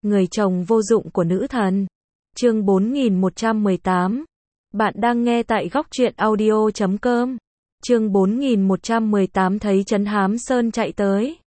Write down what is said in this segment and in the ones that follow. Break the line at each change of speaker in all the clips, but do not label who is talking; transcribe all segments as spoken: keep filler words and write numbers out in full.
Người chồng vô dụng của nữ thần. Chương bốn nghìn một trăm mười tám. Bạn đang nghe tại góc truyện audio chấm com. Chương bốn nghìn một trăm mười tám thấy Trấn Hám Sơn chạy tới.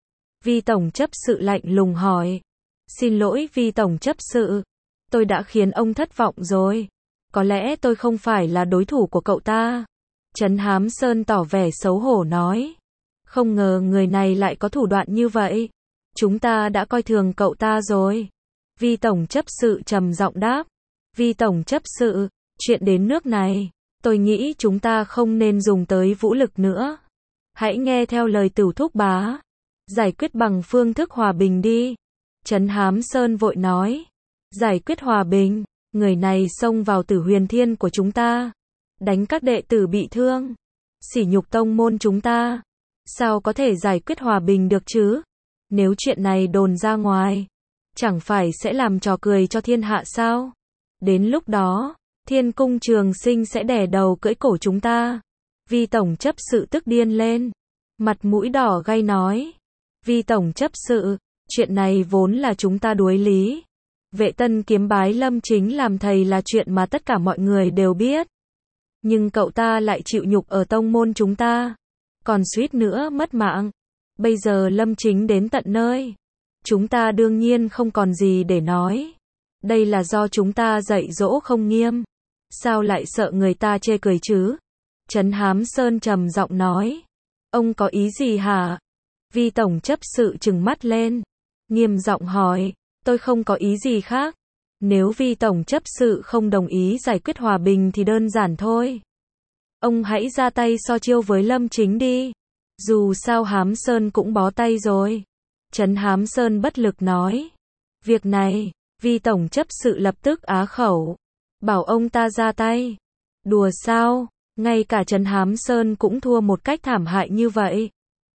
Vi tổng chấp sự lạnh lùng hỏi. Xin lỗi Vi tổng chấp sự. Tôi đã khiến ông thất vọng rồi. Có lẽ tôi không phải là đối thủ của cậu ta. Trấn Hám Sơn tỏ vẻ xấu hổ nói. Không ngờ người này lại có thủ đoạn như vậy. Chúng ta đã coi thường cậu ta rồi. Vi tổng chấp sự trầm giọng đáp. Vi tổng chấp sự, chuyện đến nước này, tôi nghĩ chúng ta không nên dùng tới vũ lực nữa. Hãy nghe theo lời Tửu thúc bá. Giải quyết bằng phương thức hòa bình đi. Trấn Hám Sơn vội nói. Giải quyết hòa bình, người này xông vào Tử Huyền Thiên của chúng ta. Đánh các đệ tử bị thương. Sỉ nhục tông môn chúng ta. Sao có thể giải quyết hòa bình được chứ? Nếu chuyện này đồn ra ngoài, chẳng phải sẽ làm trò cười cho thiên hạ sao? Đến lúc đó, Thiên Cung Trường Sinh sẽ đè đầu cưỡi cổ chúng ta. Vi tổng chấp sự tức điên lên. Mặt mũi đỏ gay nói. Vi tổng chấp sự, chuyện này vốn là chúng ta đuối lý. Vệ Tân kiếm bái Lâm Chính làm thầy là chuyện mà tất cả mọi người đều biết. Nhưng cậu ta lại chịu nhục ở tông môn chúng ta. Còn suýt nữa mất mạng. Bây giờ Lâm Chính đến tận nơi. Chúng ta đương nhiên không còn gì để nói. Đây là do chúng ta dạy dỗ không nghiêm. Sao lại sợ người ta chê cười chứ? Trấn Hám Sơn trầm giọng nói. Ông có ý gì hả? Vi tổng chấp sự trừng mắt lên. Nghiêm giọng hỏi. Tôi không có ý gì khác. Nếu Vi tổng chấp sự không đồng ý giải quyết hòa bình thì đơn giản thôi. Ông hãy ra tay so chiêu với Lâm Chính đi. Dù sao Hám Sơn cũng bó tay rồi. Trấn Hám Sơn bất lực nói. Việc này, Vi tổng chấp sự lập tức á khẩu. Bảo ông ta ra tay. Đùa sao, ngay cả Trấn Hám Sơn cũng thua một cách thảm hại như vậy.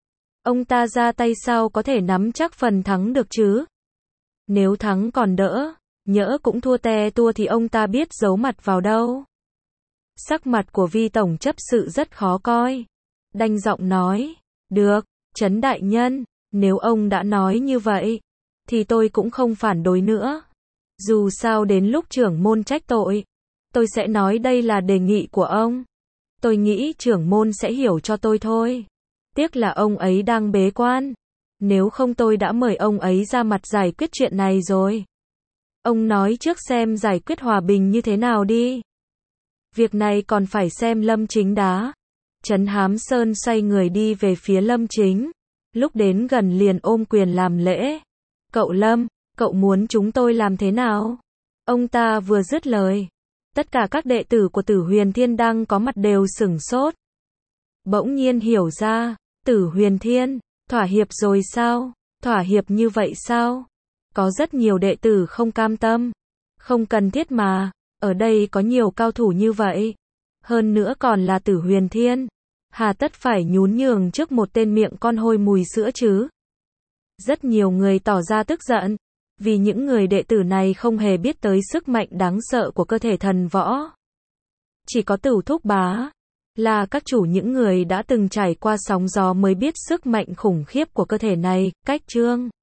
Ông ta ra tay sao có thể nắm chắc phần thắng được chứ? Nếu thắng còn đỡ, nhỡ cũng thua te tua thì ông ta biết giấu mặt vào đâu. Sắc mặt của Vi tổng chấp sự rất khó coi. Đanh giọng nói. Được, Trấn đại nhân, nếu ông đã nói như vậy, thì tôi cũng không phản đối nữa. Dù sao đến lúc trưởng môn trách tội, tôi sẽ nói đây là đề nghị của ông. Tôi nghĩ trưởng môn sẽ hiểu cho tôi thôi. Tiếc là ông ấy đang bế quan. Nếu không tôi đã mời ông ấy ra mặt giải quyết chuyện này rồi. Ông nói trước xem giải quyết hòa bình như thế nào đi. Việc này còn phải xem Lâm Chính đá. Trấn Hám Sơn xoay người đi về phía Lâm Chính. Lúc đến gần liền ôm quyền làm lễ. Cậu Lâm, cậu muốn chúng tôi làm thế nào? Ông ta vừa dứt lời. Tất cả các đệ tử của Tử Huyền Thiên đang có mặt đều sửng sốt. Bỗng nhiên hiểu ra, Tử Huyền Thiên, thỏa hiệp rồi sao? Thỏa hiệp như vậy sao? Có rất nhiều đệ tử không cam tâm. Không cần thiết mà, ở đây có nhiều cao thủ như vậy. Hơn nữa còn là Tử Huyền Thiên. Hà tất phải nhún nhường trước một tên miệng con hôi mùi sữa chứ? Rất nhiều người tỏ ra tức giận. Vì những người đệ tử này không hề biết tới sức mạnh đáng sợ của cơ thể thần võ. Chỉ có Tửu thúc bá, là các chủ những người đã từng trải qua sóng gió mới biết sức mạnh khủng khiếp của cơ thể này. Cách chương